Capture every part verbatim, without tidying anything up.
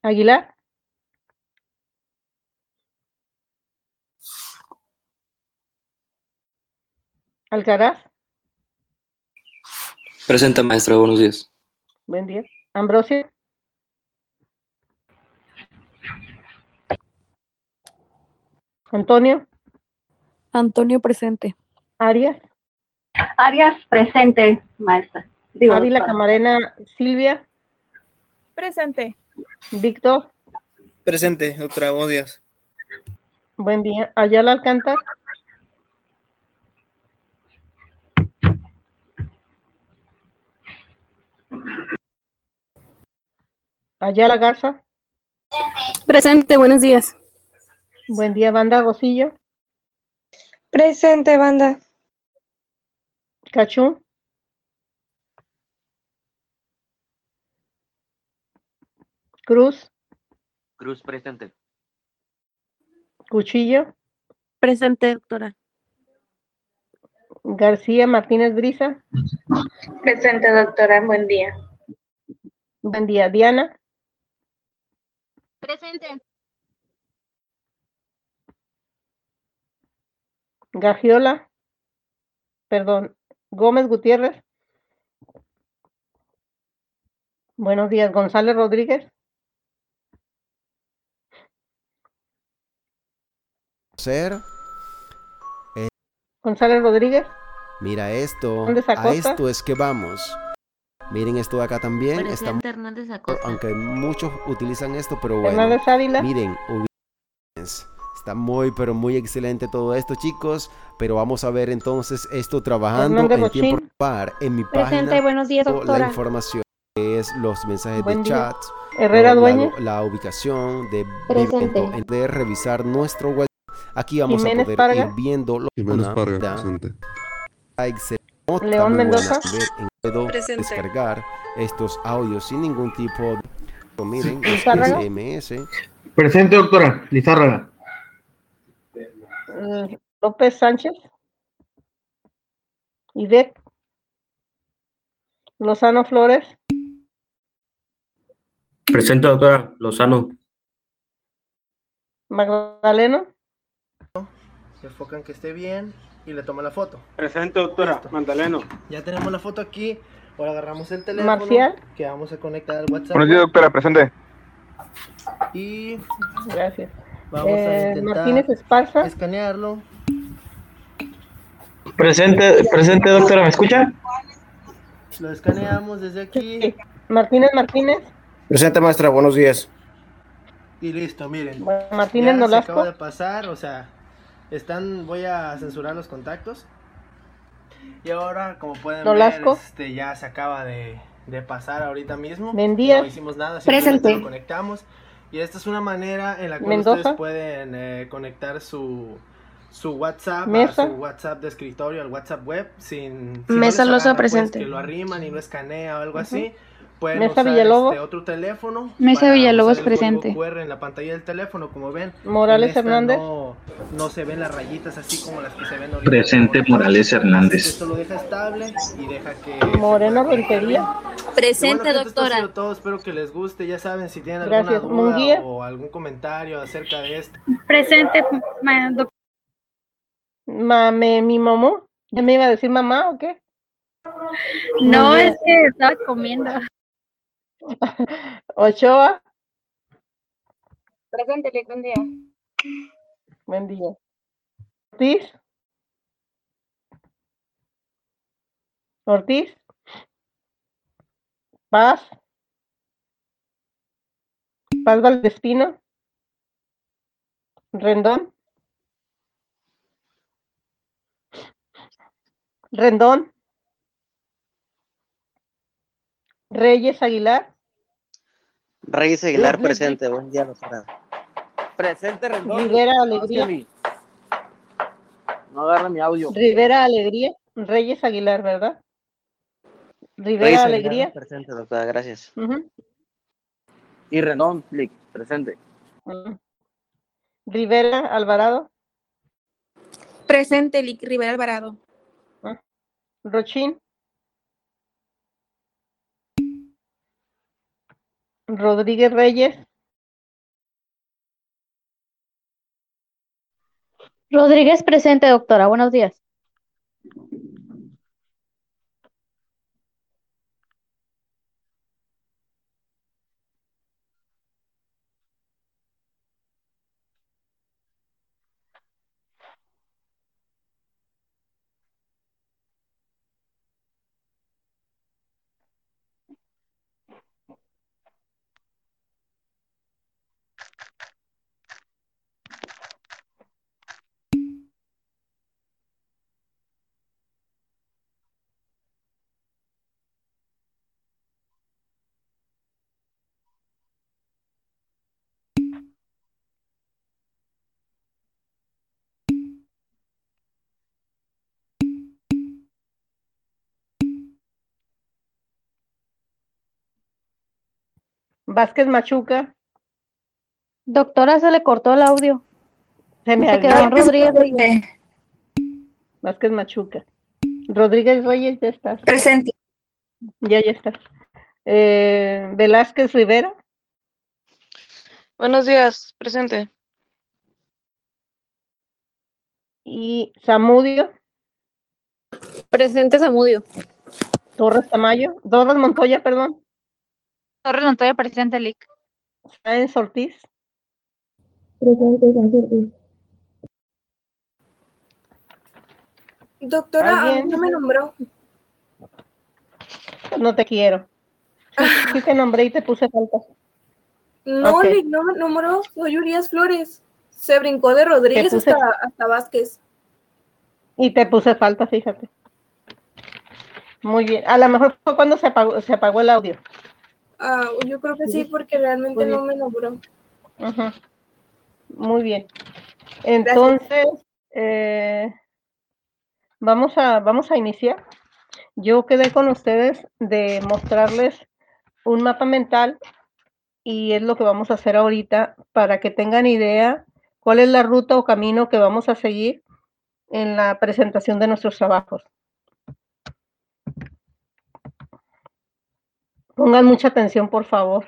Aguilar. Alcaraz. Presente, maestra, buenos días. Buen día. Ambrosio. Antonio. Antonio presente. Arias. Arias presente, maestra. Digo, Ávila doctora. Camarena Silvia. Presente. Víctor. Presente, doctora, buenos días. Buen día. Ayala Alcántar. Ayala Garza. Presente, buenos días. Buen día. Banda Gocillo. Presente, banda. Cachún. Cruz. Cruz presente. Cuchillo. Presente, doctora. García Martínez Brisa. Presente, doctora. Buen día. Buen día. Diana. Presente. Gagiola. Perdón. Gómez Gutiérrez. Buenos días. González Rodríguez. Ser. Eh, González Rodríguez. mira esto, Hernández a Acosta. esto es que vamos. Miren esto de acá también, está, Presente Hernández Acosta. aunque muchos utilizan esto, pero bueno, Hernández Ávila. miren, ubíquense. Está muy, pero muy excelente todo esto, chicos, pero vamos a ver entonces esto trabajando Hernández en tiempo Rochín. real en mi Presente, página, buenos días, la doctora. información que es los mensajes Buen de día. chat, Herrera ¿no? Dueñez. la, la ubicación de Presente. evento, en de revisar nuestro web. Aquí vamos Jiménez a poder Parga. ir viendo lo Jiménez una, Parga, da, presente. excelente, nota León muy buena. Mendoza. Ver en- Puedo Presente. descargar estos audios sin ningún tipo de... Miren, es Lizárraga. S M S. Presente, doctora. Lizárraga. Mm, López Sánchez. Ivette. Lozano Flores. Presente, doctora. Lozano. Magdaleno. Se enfocan que esté bien y le toman la foto. Presente, doctora. Listo. Magdaleno. Ya tenemos la foto aquí. Ahora agarramos el teléfono Marcial. que vamos a conectar al WhatsApp. Buenos días, doctora, presente. Y Gracias. vamos a Eh, intentar Martínez Esparza. escanearlo. Presente, presente, doctora, ¿me escucha? Lo escaneamos desde aquí. Sí. Martínez Martínez. Presente, maestra, buenos días. Y listo, miren. Bueno, Martínez Ya se acaba de Nolasco. pasar, o sea, están, voy a censurar los contactos. Y ahora, como pueden Nolasco. ver, este, ya se acaba de, de pasar ahorita mismo. Mendías. No hicimos nada, simplemente Presente. lo conectamos. Y esta es una manera en la cual Mendoza. ustedes pueden eh, conectar su, su WhatsApp Mesa. a su WhatsApp de escritorio, al WhatsApp web, sin... si Mesa no les Loza agarra, pues, presente. que lo arriman y no escanea o algo Ujú. así. Pueden Mesa usar Villalobos. este otro teléfono. Mesa para Villalobos usar el código presente. Q R en la pantalla del teléfono, como ven. Morales en esta Hernández. No, no se ven las rayitas así como las que se ven ahorita. Presente, en la Morales foto. Hernández. Esto lo deja estable y deja que se Moreno pueda conectar Rentería. bien. Y bueno, Presente, gente, esto ha doctora. sido todo. Espero que les guste. Ya saben, si tienen Gracias. alguna duda Munguía. o algún comentario acerca de esto. Presente, ma- doc- Mame, mi mamá. ¿Ya me iba a decir mamá o qué? No, Munguía. es que estaba comiendo. Ochoa. Presente, buen día. Buen día. Ortiz. Ortiz. Paz. Paz Valdespino. Rendón. Rendón. Reyes Aguilar. Reyes Aguilar presente. Buen día, doctora. Presente, Rendón. Rivera Alegría. No agarra mi audio. Rivera Alegría. Reyes Aguilar, ¿verdad? Rivera Reyes Alegría. Aguilar presente, doctora. Gracias. Ujú, Y Rendón, Flick, presente. ujú. Rivera Alvarado. Presente, Lic Rivera Alvarado. Ah. Rochín. Rodríguez Reyes. Rodríguez presente, doctora. Buenos días. Vázquez Machuca. Doctora, se le cortó el audio. Se me Se quedó en Rodríguez Reyes. Vázquez Machuca. Rodríguez Reyes, ya estás. Presente. Ya, ya estás. Eh, Velázquez Rivera. Buenos días. Presente. Y Zamudio. Presente, Zamudio. Torres Tamayo. Torres Montoya, perdón. Torres Montoya presente, Lic. Sáenz Ortiz. Presente, Sáenz. Doctora, ¿Alguien? no me nombró. No te quiero. Sí, sí te nombré y te puse falta. No, Ok. Lic, no me nombró. Soy Urias Flores. Se brincó de Rodríguez Te puse- hasta, hasta Vázquez. Y te puse falta, fíjate. Muy bien. A lo mejor fue cuando se apagó, se apagó el audio. Ah, yo creo que sí, porque realmente Muy no bien. me nombró. Ujú. Muy bien. Entonces, eh, vamos a, vamos a iniciar. Yo quedé con ustedes de mostrarles un mapa mental y es lo que vamos a hacer ahorita para que tengan idea cuál es la ruta o camino que vamos a seguir en la presentación de nuestros trabajos. Pongan mucha atención, por favor.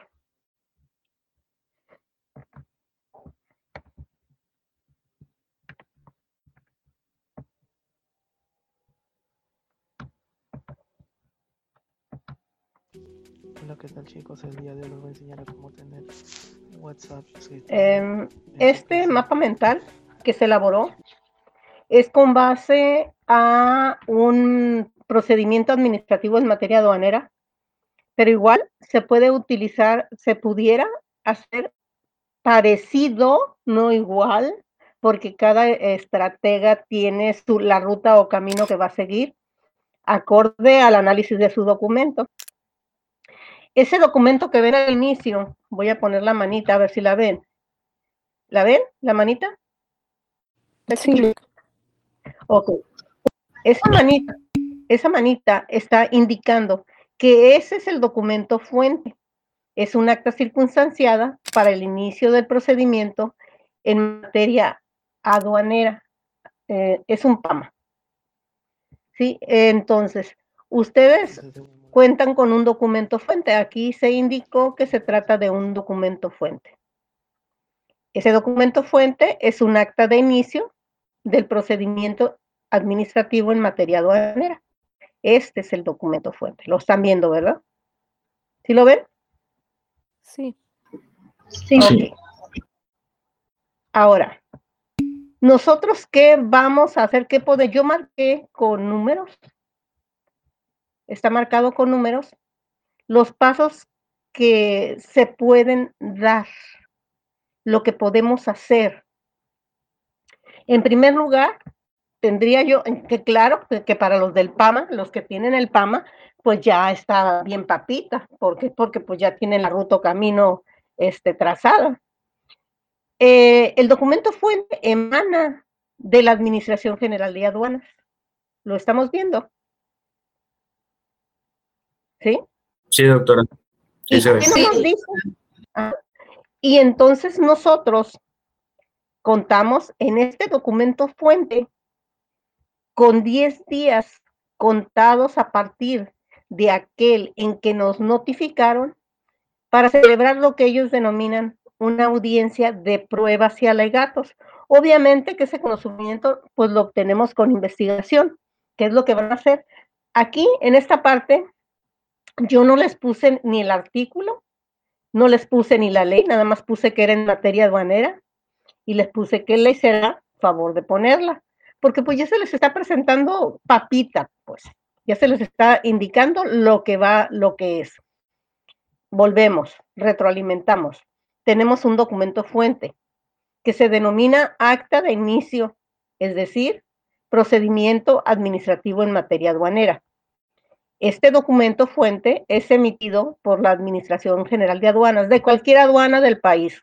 Hola, ¿qué tal, chicos? El día de hoy les voy a enseñar a cómo tener WhatsApp. Eh, este mapa mental que se elaboró es con base a un procedimiento administrativo en materia aduanera, pero igual se puede utilizar, se pudiera hacer parecido, no igual, porque cada estratega tiene su, la ruta o camino que va a seguir acorde al análisis de su documento. Ese documento que ven al inicio, voy a poner la manita a ver si la ven. ¿La ven? ¿La manita? Sí. Ok. Esa manita, esa manita está indicando que ese es el documento fuente. Es un acta circunstanciada para el inicio del procedimiento en materia aduanera. Eh, es un P A M A. ¿Sí? Entonces, ustedes cuentan con un documento fuente. Aquí se indicó que se trata de un documento fuente. Ese documento fuente es un acta de inicio del procedimiento administrativo en materia aduanera. Este es el documento fuente. Lo están viendo, ¿verdad? ¿Sí lo ven? Sí. Sí. Ok. Ahora, nosotros, ¿qué vamos a hacer? ¿Qué puede? Yo marqué con números. Está marcado con números los pasos que se pueden dar, lo que podemos hacer. En primer lugar, tendría yo, que claro, que, que para los del P A M A, los que tienen el P A M A, pues ya está bien papita. ¿Por qué? Porque pues ya tienen la ruta o camino este, trazada. Eh, el documento fuente emana de la Administración General de Aduanas. ¿Lo estamos viendo? ¿Sí? Sí, doctora. Sí, ¿Y se ve. qué nos dice? Ah, y entonces nosotros contamos en este documento fuente con diez días contados a partir de aquel en que nos notificaron para celebrar lo que ellos denominan una audiencia de pruebas y alegatos Obviamente que ese conocimiento pues lo obtenemos con investigación, que es lo que van a hacer. Aquí, en esta parte, yo no les puse ni el artículo, no les puse ni la ley, nada más puse que era en materia aduanera y les puse qué ley será favor de ponerla, porque pues ya se les está presentando papita, pues, ya se les está indicando lo que va, lo que es. Volvemos, retroalimentamos. Tenemos un documento fuente que se denomina acta de inicio, es decir, procedimiento administrativo en materia aduanera. Este documento fuente es emitido por la Administración General de Aduanas, de cualquier aduana del país.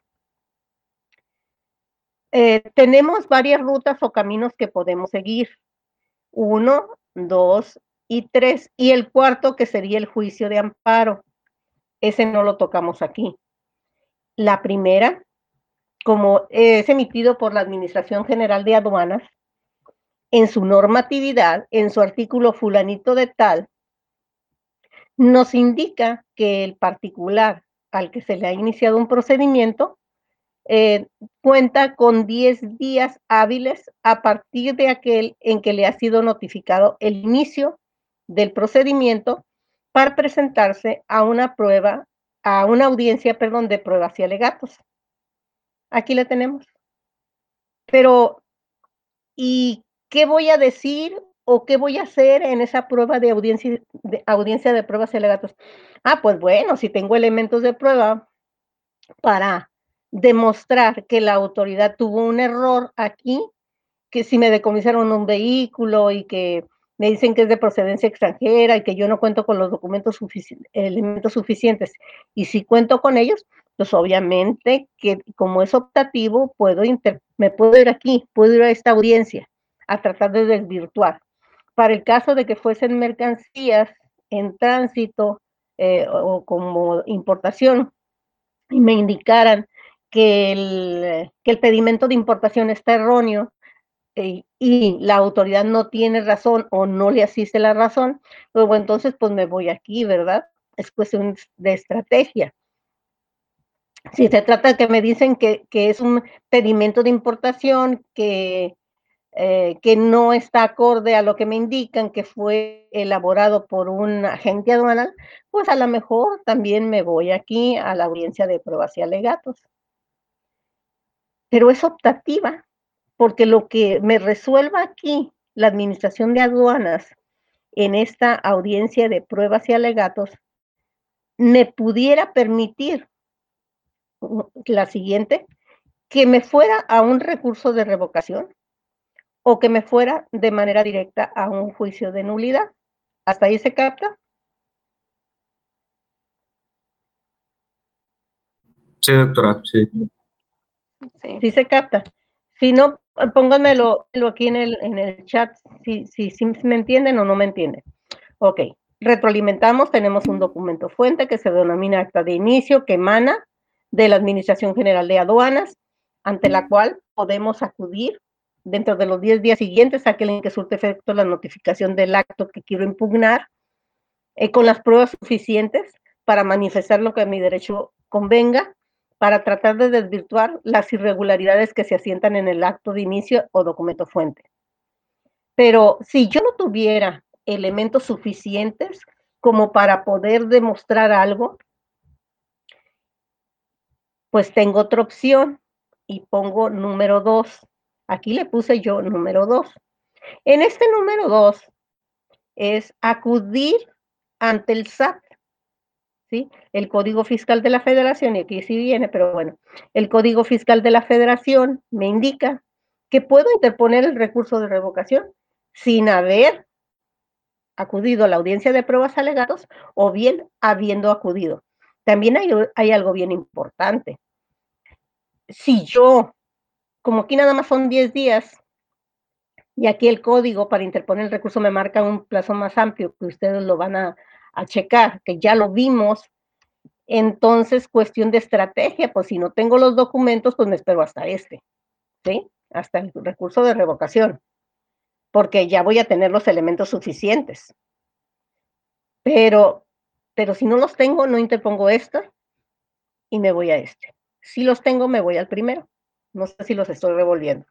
Eh, tenemos varias rutas o caminos que podemos seguir. Uno, dos y tres. Y el cuarto, que sería el juicio de amparo. Ese no lo tocamos aquí. La primera, como es emitido por la Administración General de Aduanas, en su normatividad, en su artículo fulanito de tal, nos indica que el particular al que se le ha iniciado un procedimiento eh, cuenta con diez días hábiles a partir de aquel en que le ha sido notificado el inicio del procedimiento para presentarse a una prueba, a una audiencia, perdón, de pruebas y alegatos. Aquí la tenemos. Pero, ¿y qué voy a decir o qué voy a hacer en esa prueba de audiencia de, audiencia de pruebas y alegatos? Ah, pues bueno, si tengo elementos de prueba para demostrar que la autoridad tuvo un error aquí, que si me decomisaron un vehículo y que me dicen que es de procedencia extranjera y que yo no cuento con los documentos sufici- elementos suficientes, y si cuento con ellos, pues obviamente que como es optativo, puedo inter me puedo ir aquí, puedo ir a esta audiencia a tratar de desvirtuar. Para el caso de que fuesen mercancías en tránsito eh, o como importación, y me indicaran que el, que el pedimento de importación está erróneo, eh, y la autoridad no tiene razón o no le asiste la razón, luego entonces pues me voy aquí, ¿verdad? Es cuestión de estrategia. Si se trata de que me dicen que, que es un pedimento de importación que, eh, que no está acorde a lo que me indican, que fue elaborado por un agente aduanal, pues a lo mejor también me voy aquí a la audiencia de pruebas y alegatos. Pero es optativa, porque lo que me resuelva aquí la Administración de Aduanas en esta audiencia de pruebas y alegatos me pudiera permitir la siguiente, que me fuera a un recurso de revocación o que me fuera de manera directa a un juicio de nulidad. ¿Hasta ahí se capta? Sí, doctora, sí. Sí, sí se capta. Si no, pónganmelo aquí en el, en el chat, si, si, si me entienden o no me entienden. Ok, retroalimentamos, tenemos un documento fuente que se denomina acta de inicio, que emana de la Administración General de Aduanas, ante la cual podemos acudir dentro de los diez días siguientes a aquel en que surte efecto la notificación del acto que quiero impugnar, eh, con las pruebas suficientes para manifestar lo que a mi derecho convenga, para tratar de desvirtuar las irregularidades que se asientan en el acto de inicio o documento fuente. Pero si yo no tuviera elementos suficientes como para poder demostrar algo, pues tengo otra opción y pongo número dos. Aquí le puse yo número dos. En este número dos es acudir ante el S A T, ¿sí? El Código Fiscal de la Federación, y aquí sí viene, pero bueno, el Código Fiscal de la Federación me indica que puedo interponer el recurso de revocación sin haber acudido a la audiencia de pruebas alegatos o bien habiendo acudido. También hay, hay algo bien importante. Si yo, como aquí nada más son diez días, y aquí el código para interponer el recurso me marca un plazo más amplio, que ustedes lo van a, a checar, que ya lo vimos, entonces cuestión de estrategia, pues si no tengo los documentos, pues me espero hasta este, ¿sí? Hasta el recurso de revocación, porque ya voy a tener los elementos suficientes. Pero, pero si no los tengo, no interpongo esto y me voy a este. Si los tengo, me voy al primero. No sé si los estoy revolviendo.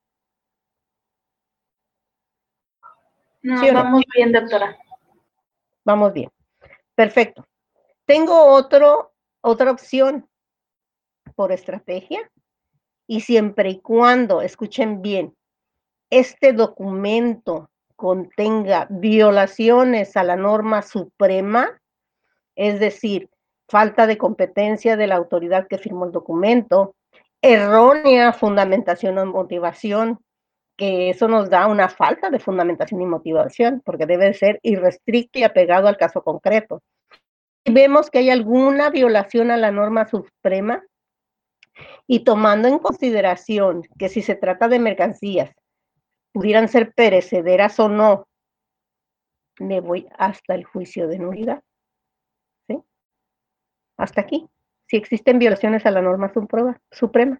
No, ¿Sí o no? vamos bien, doctora. Vamos bien. Perfecto. Tengo otro, otra opción por estrategia, y siempre y cuando, escuchen bien, este documento contenga violaciones a la norma suprema, es decir, falta de competencia de la autoridad que firmó el documento, errónea fundamentación o motivación, que eso nos da una falta de fundamentación y motivación, porque debe ser irrestricto y apegado al caso concreto. Si vemos que hay alguna violación a la norma suprema, y tomando en consideración que si se trata de mercancías, pudieran ser perecederas o no, me voy hasta el juicio de nulidad. ¿Sí? Hasta aquí. Si existen violaciones a la norma suprema.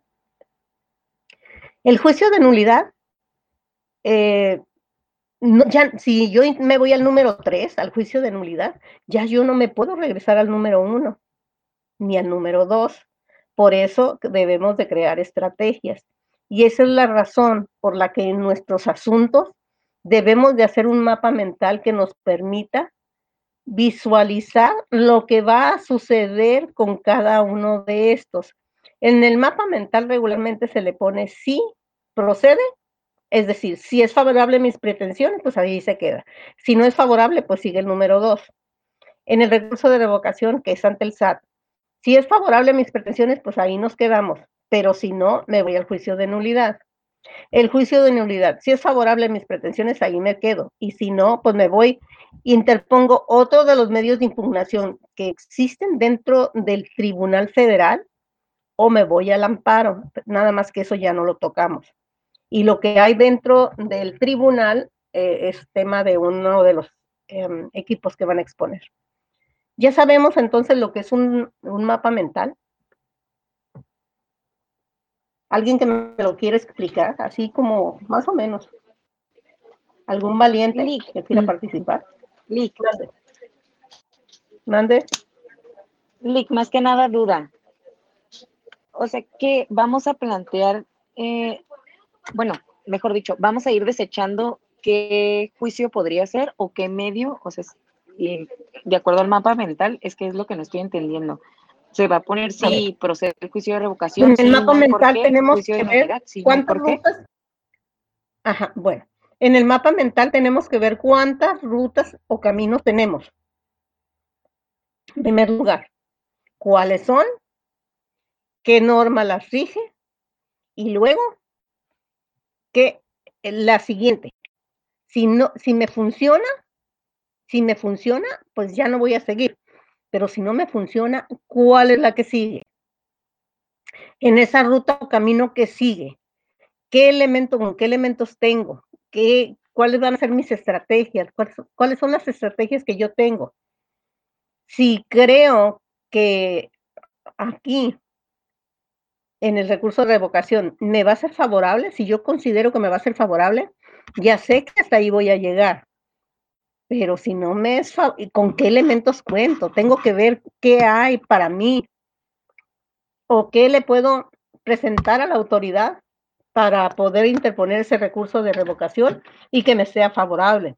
El juicio de nulidad, eh, no, ya, si yo me voy al número tres, al juicio de nulidad, ya yo no me puedo regresar al número uno, ni al número dos. Por eso debemos de crear estrategias. Y esa es la razón por la que en nuestros asuntos debemos de hacer un mapa mental que nos permita visualizar lo que va a suceder con cada uno de estos. En el mapa mental regularmente se le pone sí, procede, es decir, si es favorable a mis pretensiones, pues ahí se queda. Si no es favorable, pues sigue el número dos. En el recurso de revocación, que es ante el S A T, si es favorable a mis pretensiones, pues ahí nos quedamos, pero si no, me voy al juicio de nulidad. El juicio de nulidad, si es favorable a mis pretensiones, ahí me quedo, y si no, pues me voy, interpongo otro de los medios de impugnación que existen dentro del Tribunal Federal, o me voy al amparo, nada más que eso ya no lo tocamos. Y lo que hay dentro del tribunal eh, es tema de uno de los eh, equipos que van a exponer. Ya sabemos entonces lo que es un, un mapa mental. ¿Alguien que me lo quiera explicar? Así como, más o menos. ¿Algún valiente Lick. que quiera participar? Lick. Mande. Mande. Lick, más que nada duda. O sea que vamos a plantear, eh, bueno, mejor dicho, vamos a ir desechando qué juicio podría ser o qué medio, o sea, y de acuerdo al mapa mental, es que es lo que no estoy entendiendo. Se va a poner si procede el juicio de revocación. En el sí, mapa no, mental tenemos juicio que de ver nulidad, sí, no, cuántas ¿por qué? rutas. Ajá, bueno. En el mapa mental tenemos que ver cuántas rutas o caminos tenemos. En primer lugar, ¿cuáles son? ¿Qué norma las rige? Y luego, ¿qué? La siguiente. Si no, si me funciona, si me funciona, pues ya no voy a seguir. Pero si no me funciona, ¿cuál es la que sigue? En esa ruta o camino que sigue, ¿qué elemento, con qué elementos tengo? ¿Qué, ¿Cuáles van a ser mis estrategias? ¿Cuáles, ¿Cuáles son las estrategias que yo tengo? Si creo que aquí, en el recurso de revocación, me va a ser favorable, si yo considero que me va a ser favorable, ya sé que hasta ahí voy a llegar. Pero si no me es, ¿con qué elementos cuento? Tengo que ver qué hay para mí o qué le puedo presentar a la autoridad para poder interponer ese recurso de revocación y que me sea favorable.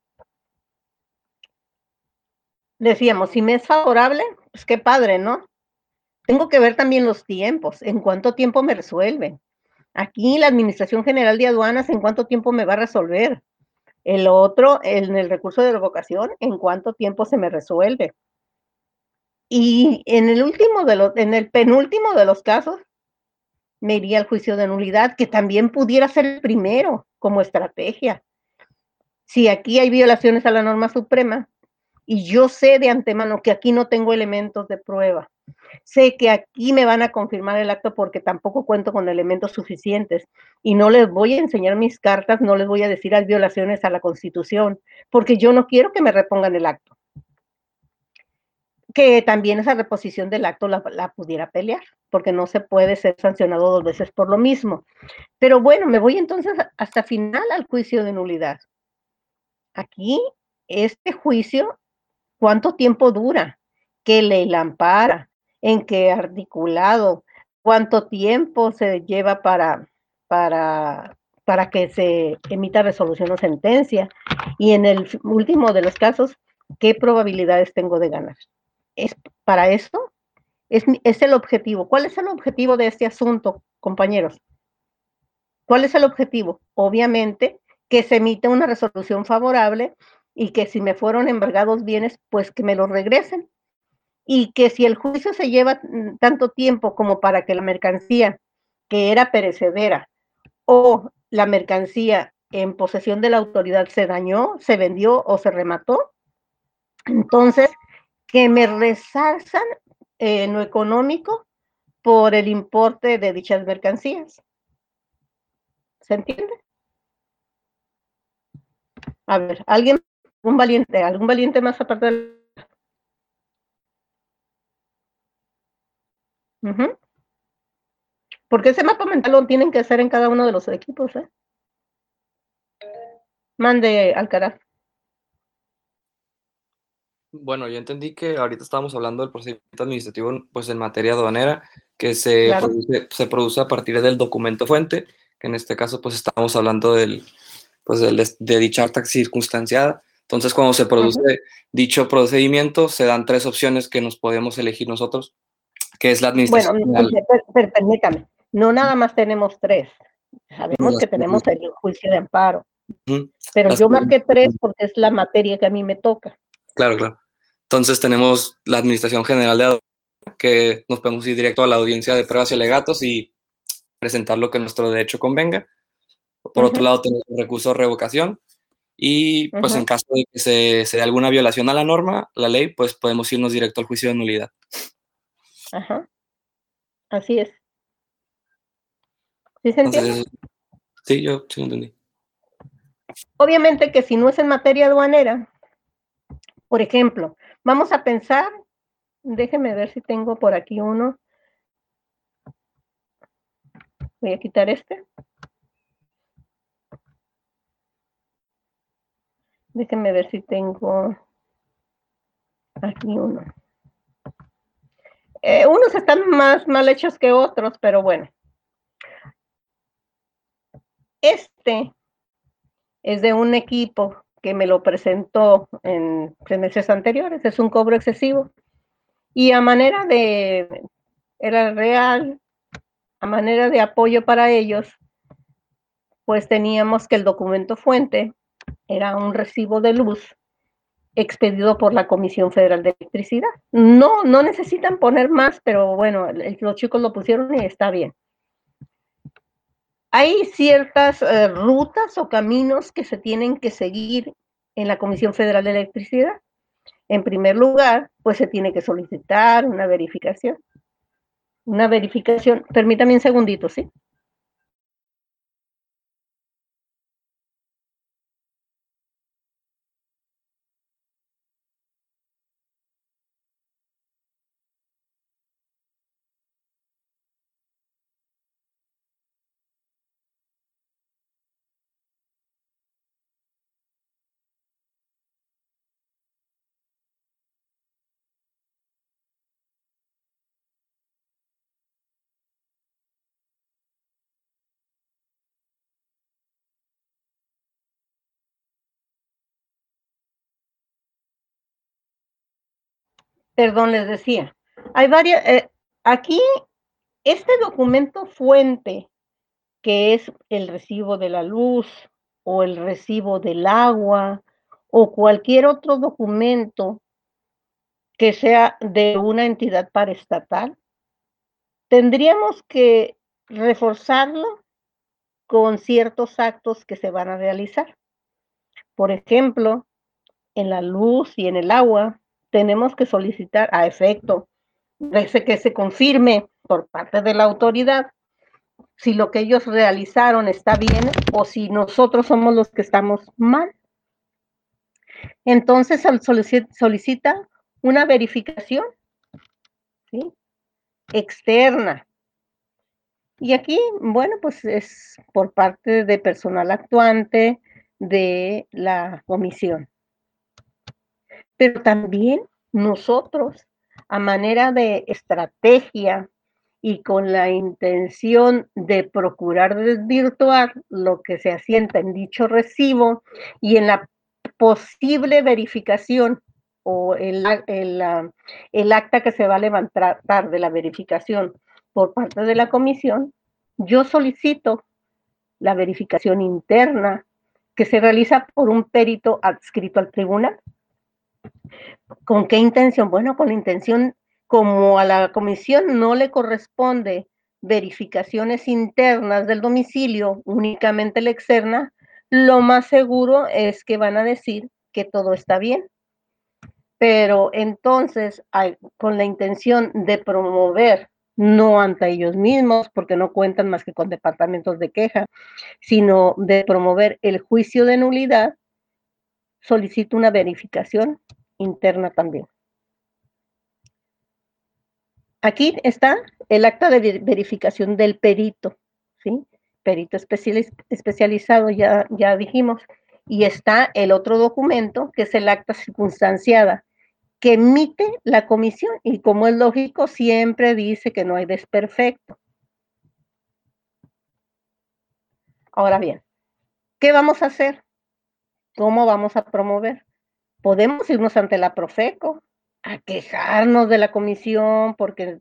Decíamos, si me es favorable, pues qué padre, ¿no? Tengo que ver también los tiempos, en cuánto tiempo me resuelven. Aquí la Administración General de Aduanas, ¿en cuánto tiempo me va a resolver? El otro, en el recurso de revocación, ¿en cuánto tiempo se me resuelve? Y en el último de los, en el penúltimo de los casos, me iría al juicio de nulidad, que también pudiera ser el primero como estrategia. Si aquí hay violaciones a la norma suprema, y yo sé de antemano que aquí no tengo elementos de prueba, sé que aquí me van a confirmar el acto porque tampoco cuento con elementos suficientes, y no les voy a enseñar mis cartas, no les voy a decir hay violaciones a la Constitución, porque yo no quiero que me repongan el acto. Que también esa reposición del acto la, la pudiera pelear, porque no se puede ser sancionado dos veces por lo mismo. Pero bueno, me voy entonces hasta final al juicio de nulidad. Aquí, este juicio, ¿cuánto tiempo dura? ¿Qué ley la ampara? ¿En qué articulado? ¿Cuánto tiempo se lleva para para, para que se emita resolución o sentencia. Y en el último de los casos, ¿qué probabilidades tengo de ganar? Es para esto, es, es el objetivo. ¿Cuál es el objetivo de este asunto, compañeros? ¿Cuál es el objetivo? Obviamente, que se emita una resolución favorable y que si me fueron embargados bienes, pues que me los regresen. Y que si el juicio se lleva tanto tiempo como para que la mercancía, que era perecedera, o la mercancía en posesión de la autoridad se dañó, se vendió o se remató, entonces que me resarzan eh, en lo económico por el importe de dichas mercancías. ¿Se entiende? A ver, ¿alguien, algún valiente, algún valiente más aparte del... Uh-huh. Porque ese mapa mental lo tienen que hacer en cada uno de los equipos, ¿eh? Mande, Alcaraz. Bueno, yo entendí que ahorita estábamos hablando del procedimiento administrativo, pues en materia aduanera, que se, Claro. produce, se produce a partir del documento fuente, que en este caso pues estamos hablando del, pues del, de dicha acta circunstanciada. Entonces, cuando se produce uh-huh. dicho procedimiento, se dan tres opciones que nos podemos elegir nosotros, que es la administración. Bueno, per, per, permítame, no nada más tenemos tres. Sabemos no, que tenemos el juicio de amparo. Uh-huh. Pero las yo marqué tres porque es la materia que a mí me toca. Claro, claro. Entonces tenemos la Administración General de Aduanas, que nos podemos ir directo a la audiencia de pruebas y alegatos y presentar lo que nuestro derecho convenga. Por uh-huh. otro lado, tenemos el recurso de revocación y pues uh-huh. en caso de que se, se dé alguna violación a la norma, la ley, pues podemos irnos directo al juicio de nulidad. Ajá. Así es. ¿Sí se entiende? Entonces, sí, yo sí lo entendí. Obviamente que si no es en materia aduanera, por ejemplo, vamos a pensar, déjenme ver si tengo por aquí uno. Voy a quitar este. Déjenme ver si tengo aquí uno. Eh, unos están más mal hechos que otros, pero bueno. Este es de un equipo que me lo presentó en semestres anteriores, es un cobro excesivo. Y a manera de, era real, a manera de apoyo para ellos, pues teníamos que el documento fuente era un recibo de luz expedido por la Comisión Federal de Electricidad. No, no necesitan poner más, pero bueno, los chicos lo pusieron y está bien. Hay ciertas eh, rutas o caminos que se tienen que seguir en la Comisión Federal de Electricidad. En primer lugar, pues se tiene que solicitar una verificación. Una verificación, permítame un segundito, ¿sí? Perdón, les decía, hay varias, eh, aquí, este documento fuente, que es el recibo de la luz, o el recibo del agua, o cualquier otro documento que sea de una entidad paraestatal, tendríamos que reforzarlo con ciertos actos que se van a realizar. Por ejemplo, en la luz y en el agua, tenemos que solicitar a efecto de que se confirme por parte de la autoridad si lo que ellos realizaron está bien o si nosotros somos los que estamos mal. Entonces solicita una verificación, ¿sí?, externa. Y aquí, bueno, pues es por parte de personal actuante de la comisión. Pero también nosotros, a manera de estrategia y con la intención de procurar desvirtuar lo que se asienta en dicho recibo y en la posible verificación o el, el, uh, el acta que se va a levantar de la verificación por parte de la comisión, yo solicito la verificación interna que se realiza por un perito adscrito al tribunal. ¿Con qué intención? Bueno, con la intención, como a la comisión no le corresponde verificaciones internas del domicilio, únicamente la externa, lo más seguro es que van a decir que todo está bien. Pero entonces, hay, con la intención de promover, no ante ellos mismos, porque no cuentan más que con departamentos de queja, sino de promover el juicio de nulidad, solicito una verificación interna también. Aquí está el acta de verificación del perito, ¿sí? Perito especializ especializado, ya, ya dijimos, y está el otro documento, que es el acta circunstanciada, que emite la comisión, y como es lógico, siempre dice que no hay desperfecto. Ahora bien, ¿qué vamos a hacer? ¿Cómo vamos a promover? Podemos irnos ante la Profeco, a quejarnos de la comisión, porque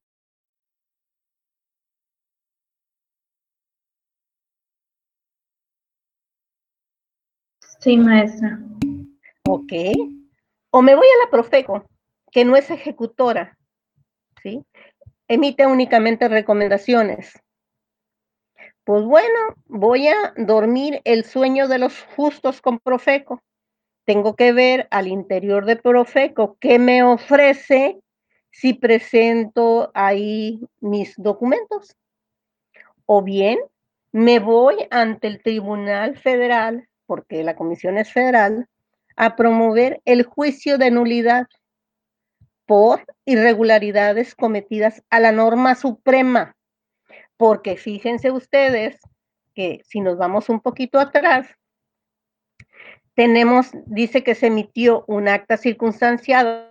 Sí, maestra. ok. O me voy a la Profeco, que no es ejecutora, ¿sí? Emite únicamente recomendaciones. Pues bueno, voy a dormir el sueño de los justos con Profeco. Tengo que ver al interior de Profeco qué me ofrece si presento ahí mis documentos. O bien, me voy ante el Tribunal Federal, porque la comisión es federal, a promover el juicio de nulidad por irregularidades cometidas a la norma suprema. Porque fíjense ustedes que si nos vamos un poquito atrás, tenemos, dice que se emitió un acta circunstanciada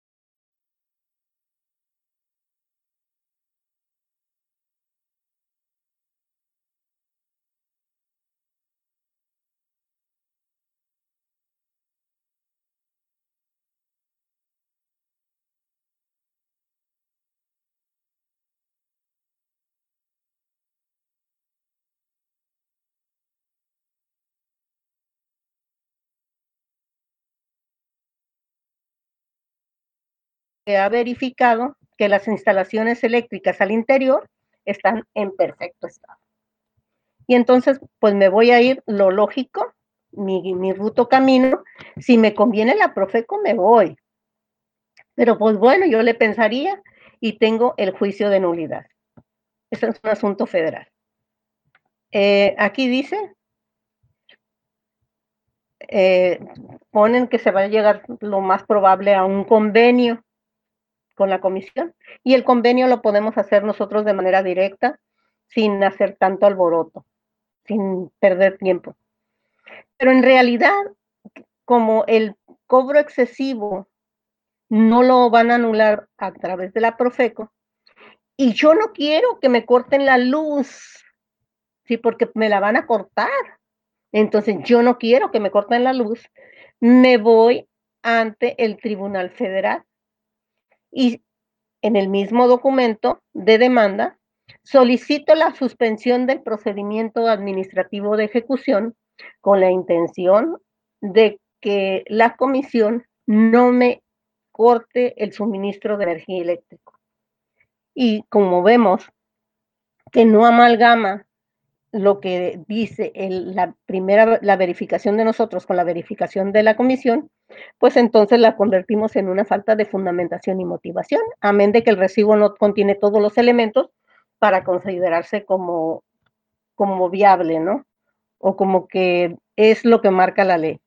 que ha verificado que las instalaciones eléctricas al interior están en perfecto estado. Y entonces, pues me voy a ir lo lógico, mi, mi ruto camino, si me conviene la Profeco me voy. Pero pues bueno, yo le pensaría y tengo el juicio de nulidad. Eso es un asunto federal. Eh, aquí dice, eh, ponen que se va a llegar lo más probable a un convenio con la comisión, y el convenio lo podemos hacer nosotros de manera directa, sin hacer tanto alboroto, sin perder tiempo. Pero en realidad, como el cobro excesivo no lo van a anular a través de la Profeco, y yo no quiero que me corten la luz, sí, porque me la van a cortar. Entonces yo no quiero que me corten la luz, me voy ante el Tribunal Federal. Y en el mismo documento de demanda, solicito la suspensión del procedimiento administrativo de ejecución con la intención de que la comisión no me corte el suministro de energía eléctrica. Y como vemos que no amalgama lo que dice el, la primera, la verificación de nosotros con la verificación de la comisión, pues entonces la convertimos en una falta de fundamentación y motivación, amén de que el recibo no contiene todos los elementos para considerarse como, como viable, ¿no? O como que es lo que marca la ley.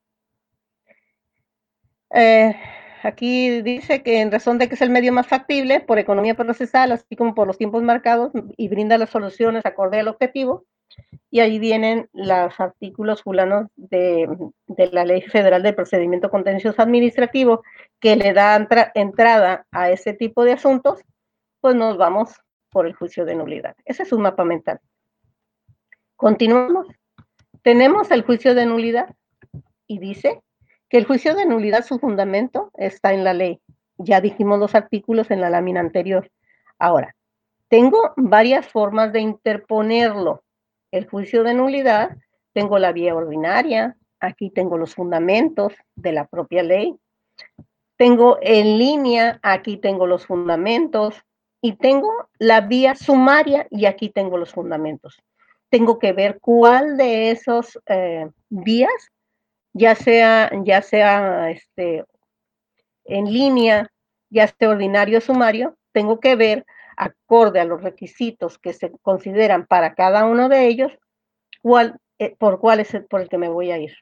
Eh, aquí dice que en razón de que es el medio más factible por economía procesal, así como por los tiempos marcados, y brinda las soluciones acorde al objetivo. Y ahí vienen los artículos fulanos de, de la Ley Federal de Procedimiento Contencioso Administrativo que le da entra, entrada a ese tipo de asuntos, pues nos vamos por el juicio de nulidad. Ese es un mapa mental. Continuamos. Tenemos el juicio de nulidad y dice que el juicio de nulidad, su fundamento está en la ley. Ya dijimos los artículos en la lámina anterior. Ahora, tengo varias formas de interponerlo. El juicio de nulidad, tengo la vía ordinaria, aquí tengo los fundamentos de la propia ley. Tengo en línea, aquí tengo los fundamentos, y tengo la vía sumaria, y aquí tengo los fundamentos. Tengo que ver cuál de esos eh, vías, ya sea, ya sea este, en línea, ya sea ordinario o sumario, tengo que ver, acorde a los requisitos que se consideran para cada uno de ellos, cuál, eh, por cuál es el por el que me voy a ir.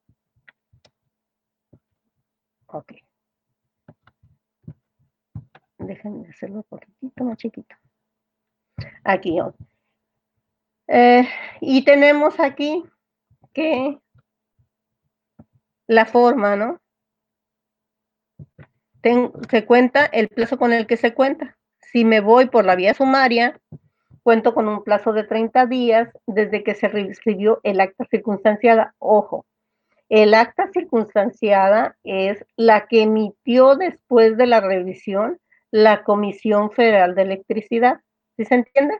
Ok. Déjenme hacerlo un poquitito más chiquito. Aquí. Eh, y tenemos aquí que la forma, ¿no? Ten, se cuenta el plazo con el que se cuenta. Si me voy por la vía sumaria, cuento con un plazo de treinta días desde que se recibió el acta circunstanciada. Ojo, el acta circunstanciada es la que emitió después de la revisión la Comisión Federal de Electricidad. ¿Sí se entiende?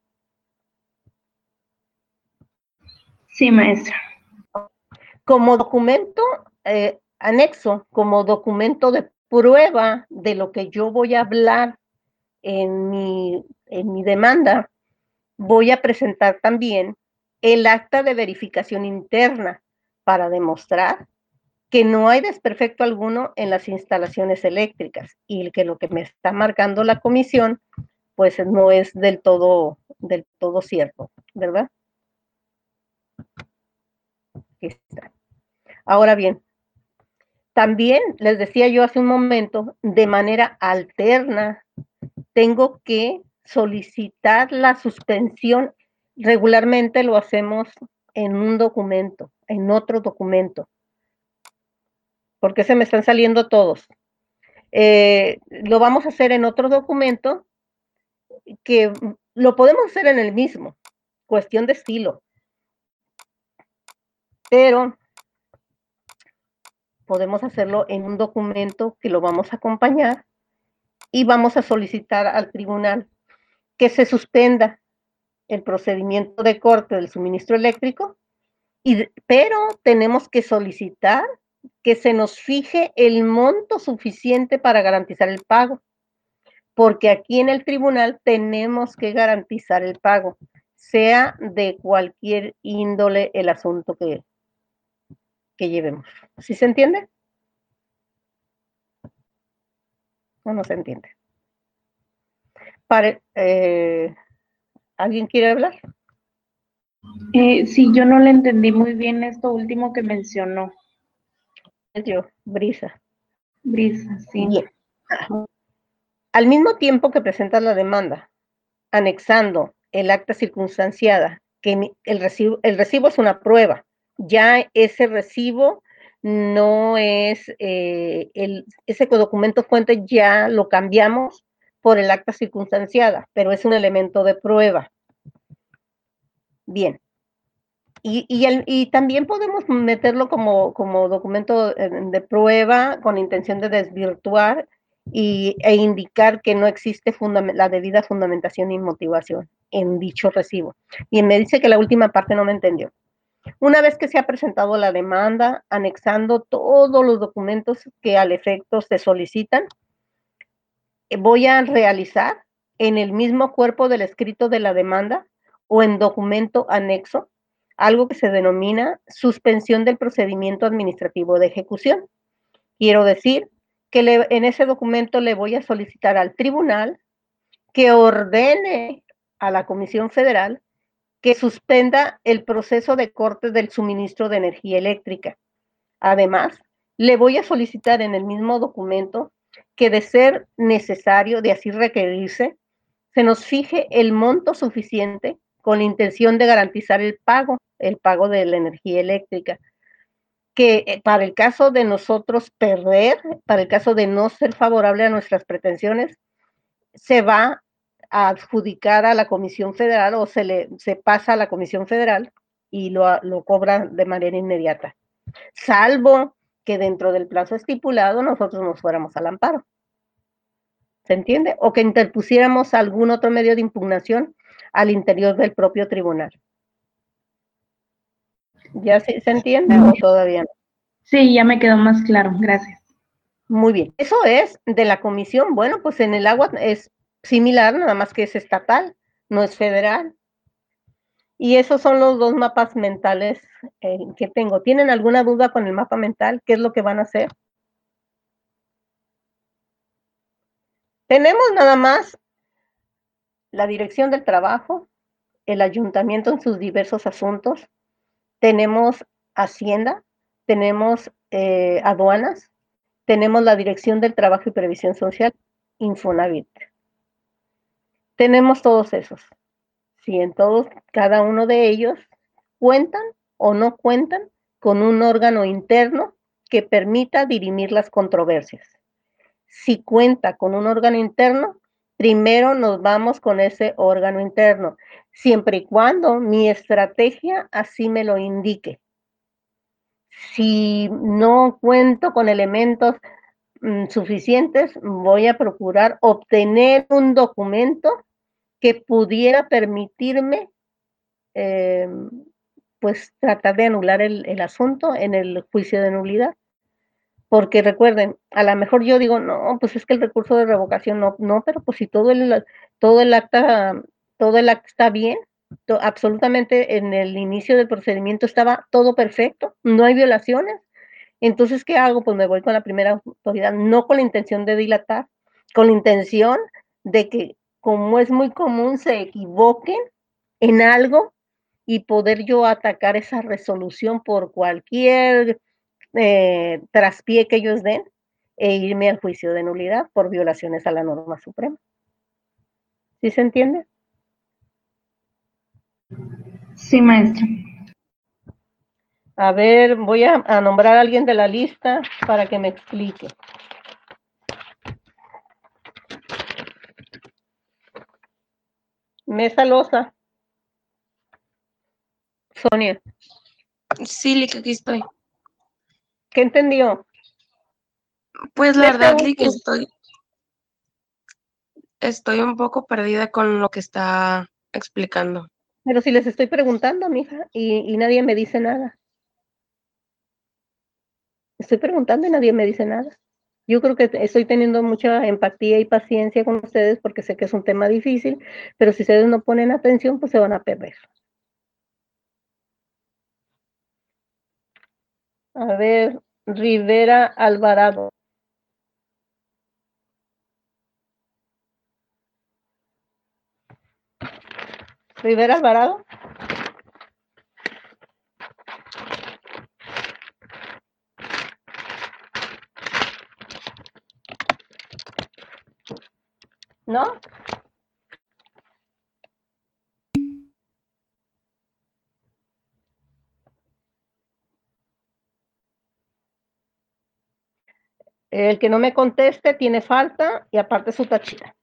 Sí, maestra. Como documento eh, anexo, como documento de prueba de lo que yo voy a hablar en mi, en mi demanda, voy a presentar también el acta de verificación interna para demostrar que no hay desperfecto alguno en las instalaciones eléctricas y que lo que me está marcando la comisión pues no es del todo, del todo cierto, ¿verdad? Aquí está. Ahora bien, también les decía yo hace un momento, de manera alterna, tengo que solicitar la suspensión. Regularmente lo hacemos en un documento, en otro documento. ¿Por qué se me están saliendo todos? Eh, lo vamos a hacer en otro documento que lo podemos hacer en el mismo, cuestión de estilo. Pero podemos hacerlo en un documento que lo vamos a acompañar y vamos a solicitar al tribunal que se suspenda el procedimiento de corte del suministro eléctrico, y, pero tenemos que solicitar que se nos fije el monto suficiente para garantizar el pago, porque aquí en el tribunal tenemos que garantizar el pago, sea de cualquier índole el asunto que, que llevemos. ¿Sí se entiende? ¿O no se entiende? Para, eh, ¿alguien quiere hablar? Eh, sí, yo no le entendí muy bien esto último que mencionó. Yo, Brisa. Brisa, sí. Bien. Al mismo tiempo que presentas la demanda, anexando el acta circunstanciada, que el recibo, el recibo es una prueba, ya ese recibo no es, eh, el, ese documento fuente ya lo cambiamos por el acta circunstanciada, pero es un elemento de prueba. Bien. Y, y, el, y también podemos meterlo como, como documento de prueba con intención de desvirtuar y, e indicar que no existe la debida fundamentación y motivación en dicho recibo. Y me dice que la última parte no me entendió. Una vez que se ha presentado la demanda, anexando todos los documentos que al efecto se solicitan, voy a realizar en el mismo cuerpo del escrito de la demanda o en documento anexo algo que se denomina suspensión del procedimiento administrativo de ejecución. Quiero decir que le, en ese documento le voy a solicitar al tribunal que ordene a la Comisión Federal que suspenda el proceso de corte del suministro de energía eléctrica. Además, le voy a solicitar en el mismo documento que, de ser necesario, de así requerirse, se nos fije el monto suficiente con la intención de garantizar el pago, el pago de la energía eléctrica, que para el caso de nosotros perder, para el caso de no ser favorable a nuestras pretensiones, se va a adjudicar a la Comisión Federal o se le se pasa a la Comisión Federal y lo, lo cobra de manera inmediata, salvo que dentro del plazo estipulado nosotros nos fuéramos al amparo. ¿Se entiende? O que interpusiéramos algún otro medio de impugnación al interior del propio tribunal. ¿Ya se, se entiende o todavía no? Sí, ya me quedó más claro, gracias. Muy bien. Eso es de la comisión. Bueno, pues en el agua es similar, nada más que es estatal, no es federal. Y esos son los dos mapas mentales eh, que tengo. ¿Tienen alguna duda con el mapa mental? ¿Qué es lo que van a hacer? Tenemos nada más la dirección del trabajo, el ayuntamiento en sus diversos asuntos, tenemos Hacienda, tenemos eh, aduanas, tenemos la Dirección del Trabajo y Previsión Social, Infonavit. Tenemos todos esos. Si en todos, cada uno de ellos cuentan o no cuentan con un órgano interno que permita dirimir las controversias. Si cuenta con un órgano interno, primero nos vamos con ese órgano interno, siempre y cuando mi estrategia así me lo indique. Si no cuento con elementos mm, suficientes, voy a procurar obtener un documento que pudiera permitirme eh, pues tratar de anular el, el asunto en el juicio de nulidad. Porque recuerden, a lo mejor yo digo, no, pues es que el recurso de revocación no, no, pero pues si todo el, todo el acta, todo el acta está bien, to, absolutamente en el inicio del procedimiento estaba todo perfecto, no hay violaciones, entonces, ¿qué hago? Pues me voy con la primera autoridad, no con la intención de dilatar, con la intención de que, como es muy común, se equivoquen en algo y poder yo atacar esa resolución por cualquier Eh, traspié que ellos den e irme al juicio de nulidad por violaciones a la norma suprema. ¿Sí se entiende? Sí, maestra. A ver, voy a, a nombrar a alguien de la lista para que me explique. Mesa Loza. Sonia. Sí, Lick, aquí estoy. ¿Qué entendió? Pues la verdad, Lick, estoy, estoy un poco perdida con lo que está explicando. Pero si les estoy preguntando, mija, y, y nadie me dice nada. Estoy preguntando y nadie me dice nada. Yo creo que estoy teniendo mucha empatía y paciencia con ustedes porque sé que es un tema difícil, pero si ustedes no ponen atención, pues se van a perder. A ver, Rivera Alvarado. Rivera Alvarado. ¿No? El que no me conteste tiene falta y aparte su tachita.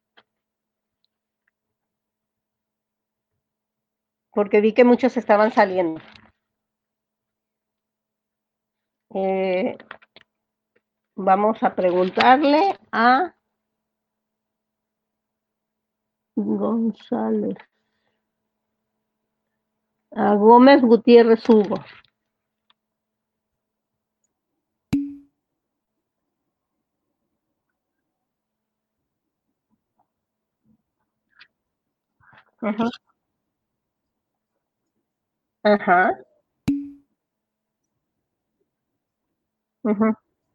Porque vi que muchos estaban saliendo. Eh, vamos a preguntarle a González. A Gómez Gutiérrez Hugo. Ajá. Ajá. Ajá.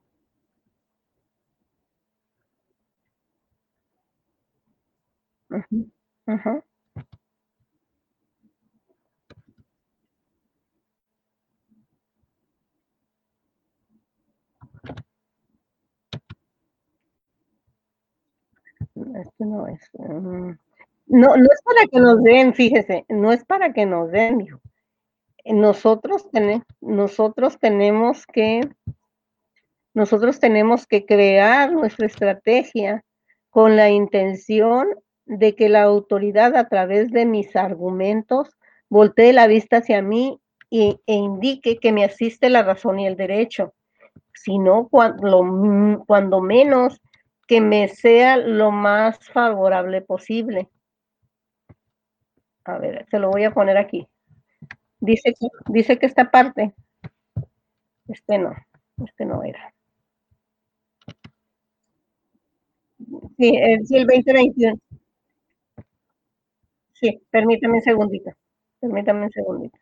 Ajá. Ajá. Este no es. Um, no, no es para que nos den, fíjese, no es para que nos den, hijo. Nosotros, ten, nosotros tenemos que, nosotros tenemos que crear nuestra estrategia con la intención de que la autoridad, a través de mis argumentos, voltee la vista hacia mí y, e indique que me asiste la razón y el derecho, sino cuando, cuando menos que me sea lo más favorable posible. A ver, se lo voy a poner aquí. Dice que, dice que esta parte, este no, este no era. Sí, el, sí, el veinte veintiuno. Sí, permítame un segundito. Permítame un segundito.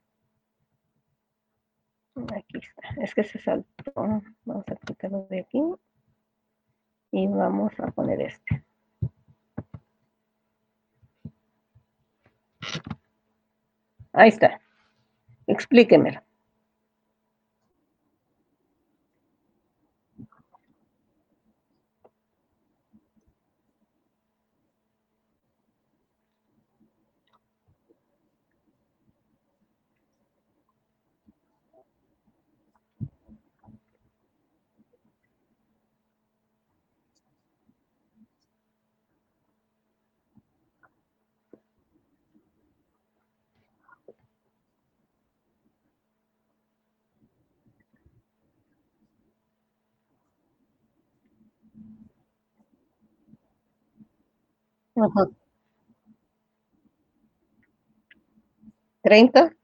Aquí está. Es que se saltó. Vamos a quitarlo de aquí. Y vamos a poner este. Ahí está. Explíquemelo. Ajá. ¿treinta?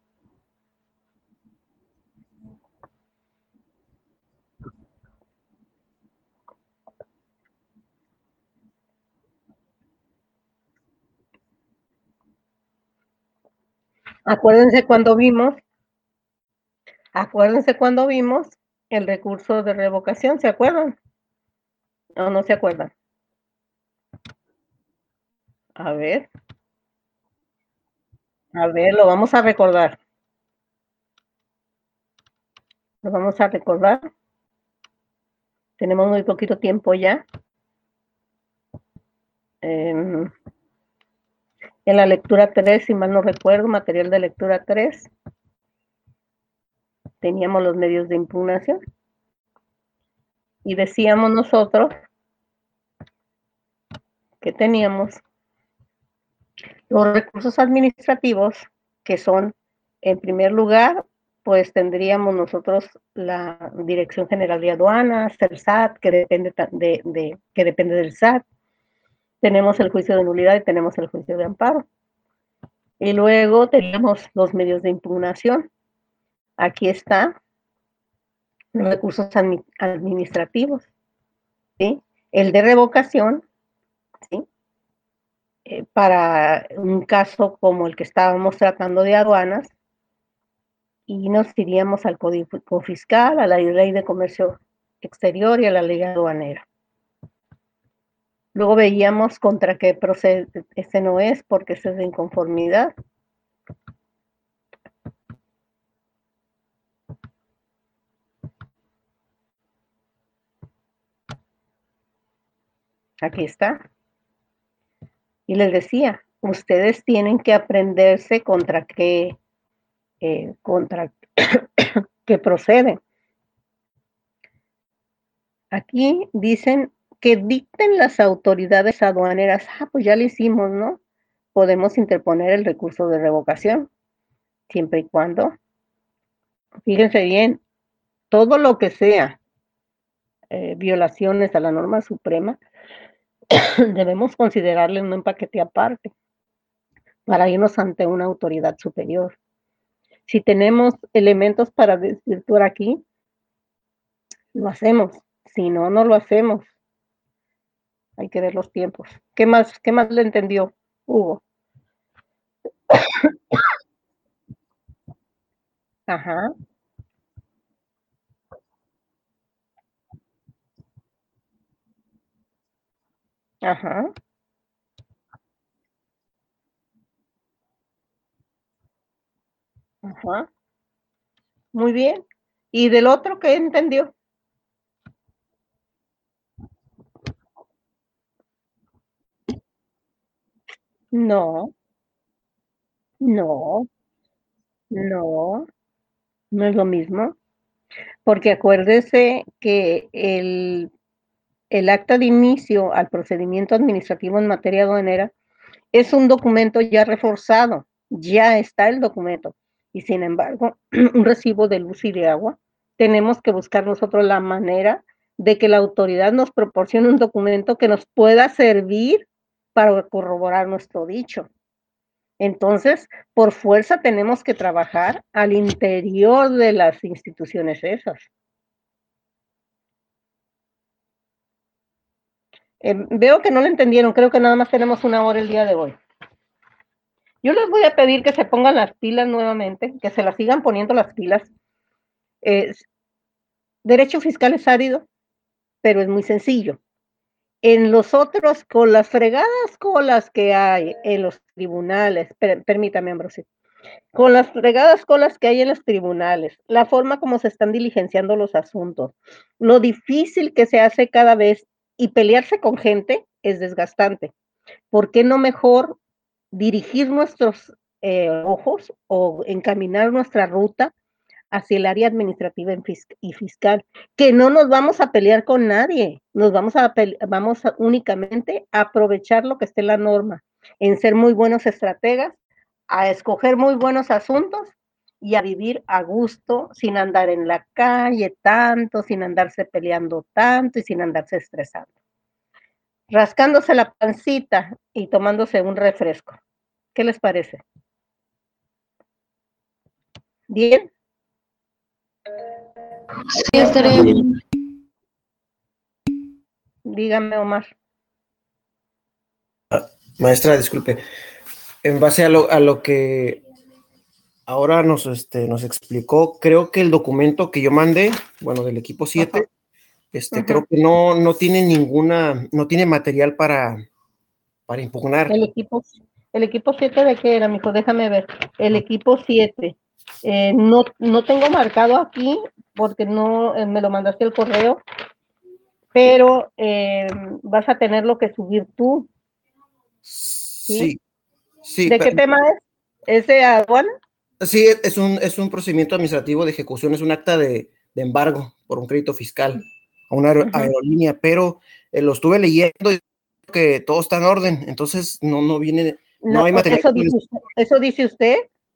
Acuérdense cuando vimos, acuérdense cuando vimos el recurso de revocación, ¿se acuerdan? ¿O no se acuerdan? A ver. A ver, lo vamos a recordar. Lo vamos a recordar. Tenemos muy poquito tiempo ya. Eh, en la lectura tres, si mal no recuerdo, material de lectura tres, teníamos los medios de impugnación. Y decíamos nosotros que teníamos los recursos administrativos, que son, en primer lugar, pues tendríamos nosotros la Dirección General de Aduanas, el S A T, que depende, de, de, que depende del S A T. Tenemos el juicio de nulidad y tenemos el juicio de amparo. Y luego tenemos los medios de impugnación. Aquí está los recursos administrativos, ¿sí? El de revocación, ¿sí? Eh, para un caso como el que estábamos tratando de aduanas, y nos iríamos al Código Fiscal, a la Ley de Comercio Exterior y a la Ley Aduanera. Luego veíamos contra qué procede, este no es, porque este es de inconformidad. Aquí está. Y les decía, ustedes tienen que aprenderse contra qué, eh, contra qué proceden. Aquí dicen que dicten las autoridades aduaneras. Ah, pues ya lo hicimos, ¿no? Podemos interponer el recurso de revocación, siempre y cuando, fíjense bien, todo lo que sea eh, violaciones a la norma suprema, debemos considerarle un paquete aparte para irnos ante una autoridad superior. Si tenemos elementos para desvirtuar aquí, lo hacemos. Si no, no lo hacemos. Hay que ver los tiempos. ¿Qué más, qué más le entendió, Hugo? Ajá. Ajá. Ajá. Muy bien. ¿Y del otro qué entendió? No. No. No. No es lo mismo. Porque acuérdese que el, el acta de inicio al procedimiento administrativo en materia aduanera Es un documento ya reforzado, ya está el documento. Y sin embargo, un recibo de luz y de agua, tenemos que buscar nosotros la manera de que la autoridad nos proporcione un documento que nos pueda servir para corroborar nuestro dicho. Entonces, por fuerza tenemos que trabajar al interior de las instituciones esas. Eh, veo que no lo entendieron, creo que nada más tenemos una hora el día de hoy. Yo les voy a pedir que se pongan las pilas nuevamente, que se las sigan poniendo las pilas. Eh, derecho fiscal es árido, pero es muy sencillo. En los otros, con las fregadas colas que hay en los tribunales, per, permítame, Ambrosio, con las fregadas colas que hay en los tribunales, la forma como se están diligenciando los asuntos, lo difícil que se hace cada vez y pelearse con gente es desgastante. ¿Por qué no mejor dirigir nuestros eh, ojos o encaminar nuestra ruta hacia el área administrativa y fiscal, que no nos vamos a pelear con nadie, nos vamos a, vamos a únicamente a aprovechar lo que esté en la norma, en ser muy buenos estrategas, a escoger muy buenos asuntos y a vivir a gusto, sin andar en la calle tanto, sin andarse peleando tanto y sin andarse estresando. Rascándose la pancita y tomándose un refresco. ¿Qué les parece? ¿Bien? Sí, estaré bien. Dígame, Omar. Maestra, disculpe. En base a lo, a lo que ahora nos, este, nos explicó, creo que el documento que yo mandé, bueno, del equipo siete, uh-huh. este, uh-huh. creo que no, no tiene ninguna, no tiene material para, para impugnar. El equipo, el equipo siete ¿de qué era, mijo? Déjame ver. El equipo siete. Eh, no, no tengo marcado aquí porque no eh, me lo mandaste al correo, pero eh, vas a tenerlo que subir tú. Sí, sí. sí ¿De pero, qué tema es? ¿Es de aduana? Sí, es un, es un procedimiento administrativo de ejecución, es un acta de, de embargo por un crédito fiscal a una aer- uh-huh. aerolínea, pero eh, lo estuve leyendo y que todo está en orden, entonces no, no viene, no, no hay material. Eso dice, usted, ¿Eso dice usted?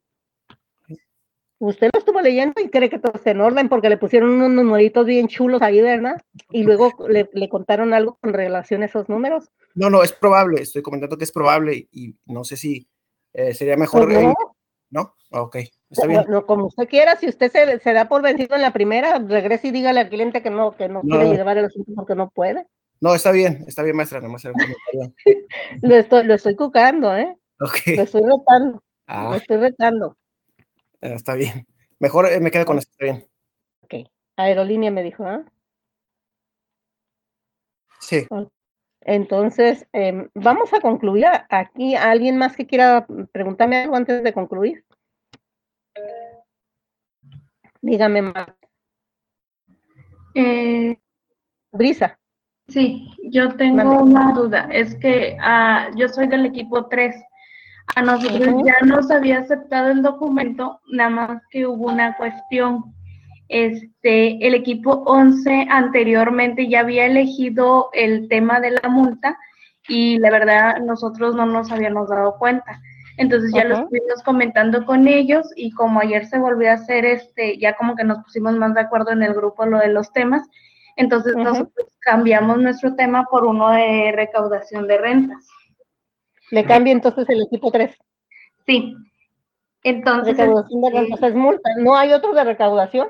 Usted lo estuvo leyendo y cree que todo está en orden porque le pusieron unos numeritos bien chulos ahí, ¿verdad? Y luego le, le contaron algo con relación a esos números. No, no, es probable, estoy comentando que es probable y no sé si eh, sería mejor. Pues no. Eh, ¿No? Ok, está bien. No, como usted quiera, si usted se, se da por vencido en la primera, regrese y dígale al cliente que no, que no, no. quiere llevar el asunto porque no puede. No, está bien, está bien, maestra, nomás era un comentario. lo, estoy, lo estoy cucando, ¿eh? Ok. Lo estoy retando, ah. lo estoy retando. Eh, está bien. Mejor eh, me quedo con esto, está bien. Ok. Aerolínea me dijo, ¿ah? ¿eh? Sí. Entonces, eh, vamos a concluir aquí. ¿Alguien más que quiera preguntarme algo antes de concluir? Dígame más. Eh, Brisa. Sí, yo tengo Mande. una duda. Es que uh, yo soy del equipo tres. A nosotros uh-huh. ya nos había aceptado el documento, nada más que hubo una cuestión. Este, el equipo once anteriormente ya había elegido el tema de la multa y la verdad nosotros no nos habíamos dado cuenta. Entonces ya uh-huh. lo estuvimos comentando con ellos y como ayer se volvió a hacer, este, ya como que nos pusimos más de acuerdo en el grupo lo de los temas, entonces uh-huh. nosotros cambiamos nuestro tema por uno de recaudación de rentas. ¿Le cambia entonces el equipo tres? Sí. Entonces. Recaudación de rentas es multa. ¿No hay otro de recaudación?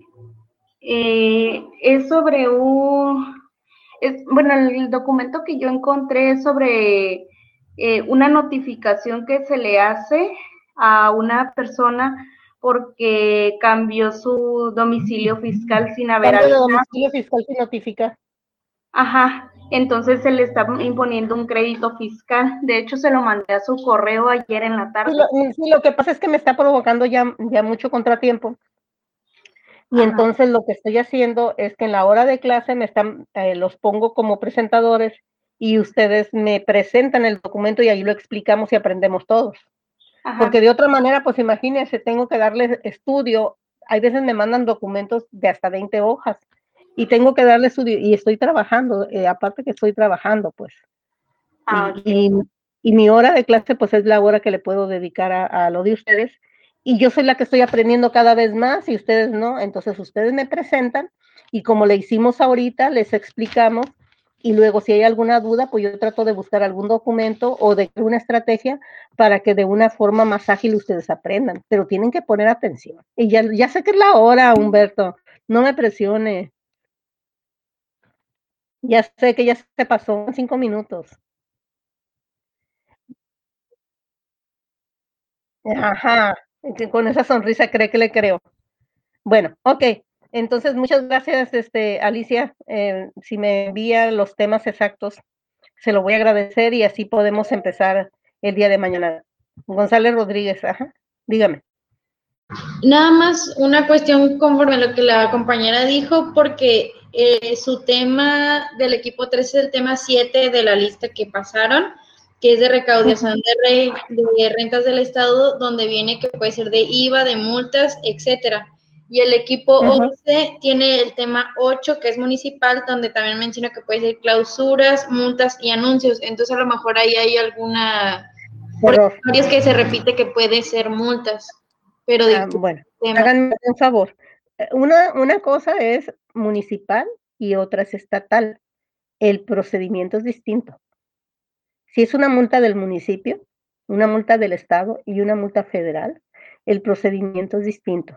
Eh, es sobre un. Es, bueno, el documento que yo encontré es sobre eh, una notificación que se le hace a una persona porque cambió su domicilio fiscal sin haber. ¿Cambio de domicilio fiscal sin notificar? Ajá. Entonces se le está imponiendo un crédito fiscal. De hecho, se lo mandé a su correo ayer en la tarde. Sí, lo, sí, lo que pasa es que me está provocando ya, ya mucho contratiempo. Y Ajá. entonces lo que estoy haciendo es que en la hora de clase me están, eh, los pongo como presentadores y ustedes me presentan el documento y ahí lo explicamos y aprendemos todos. Ajá. Porque de otra manera, pues imagínense, tengo que darles estudio. Hay veces me mandan documentos de hasta veinte hojas. Y tengo que darle estudio, y estoy trabajando, eh, aparte que estoy trabajando, pues. Ah, y, okay. y mi hora de clase pues es la hora que le puedo dedicar a, a lo de ustedes, y yo soy la que estoy aprendiendo cada vez más y ustedes no, entonces ustedes me presentan y como le hicimos ahorita, les explicamos y luego si hay alguna duda, pues yo trato de buscar algún documento o de alguna estrategia para que de una forma más ágil ustedes aprendan, pero tienen que poner atención. Y ya, ya sé que es la hora, Humberto, no me presione. Ya sé que ya se pasó en cinco minutos. Ajá, que con esa sonrisa cree que le creo. Bueno, ok. Entonces, muchas gracias, este, Alicia. Eh, si me envía los temas exactos, se lo voy a agradecer y así podemos empezar el día de mañana. González Rodríguez, ajá, dígame. Nada más una cuestión conforme a lo que la compañera dijo, porque eh, su tema del equipo tres es el tema siete de la lista que pasaron, que es de recaudación de, re, de rentas del Estado, donde viene que puede ser de I V A, de multas, etcétera. Y el equipo uh-huh. once tiene el tema ocho, que es municipal, donde también menciona que puede ser clausuras, multas y anuncios. Entonces, a lo mejor ahí hay alguna... Por es que se repite que puede ser multas. Pero ah, bueno, tema. Háganme un favor. Una, una cosa es municipal y otra es estatal. El procedimiento es distinto. Si es una multa del municipio, una multa del estado y una multa federal, el procedimiento es distinto.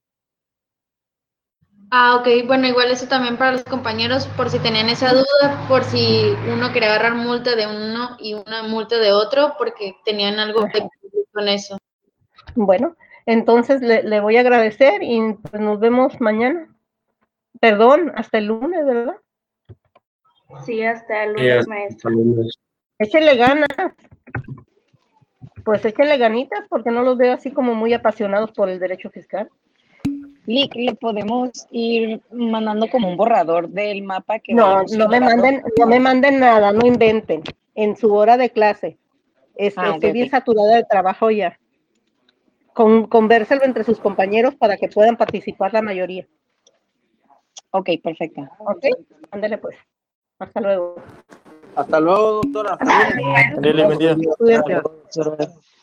Ah, ok. Bueno, igual eso también para los compañeros, por si tenían esa duda, por si uno quería agarrar multa de uno y una multa de otro, porque tenían algo que con eso. Bueno, entonces le, le voy a agradecer y pues nos vemos mañana. Perdón, hasta el lunes, ¿verdad? Sí, hasta el lunes, sí, maestro. Échenle ganas. Pues échenle ganitas porque no los veo así como muy apasionados por el derecho fiscal. Lick, le podemos ir mandando como un borrador del mapa que no, no me manden, no me manden nada, no inventen. En su hora de clase. Este, ah, estoy okay, bien okay. saturada de trabajo ya. Con, convérselo entre sus compañeros para que puedan participar la mayoría. Ok, perfecto. Ok, ándale pues. Hasta luego. Hasta luego, doctora. Dile, buen día.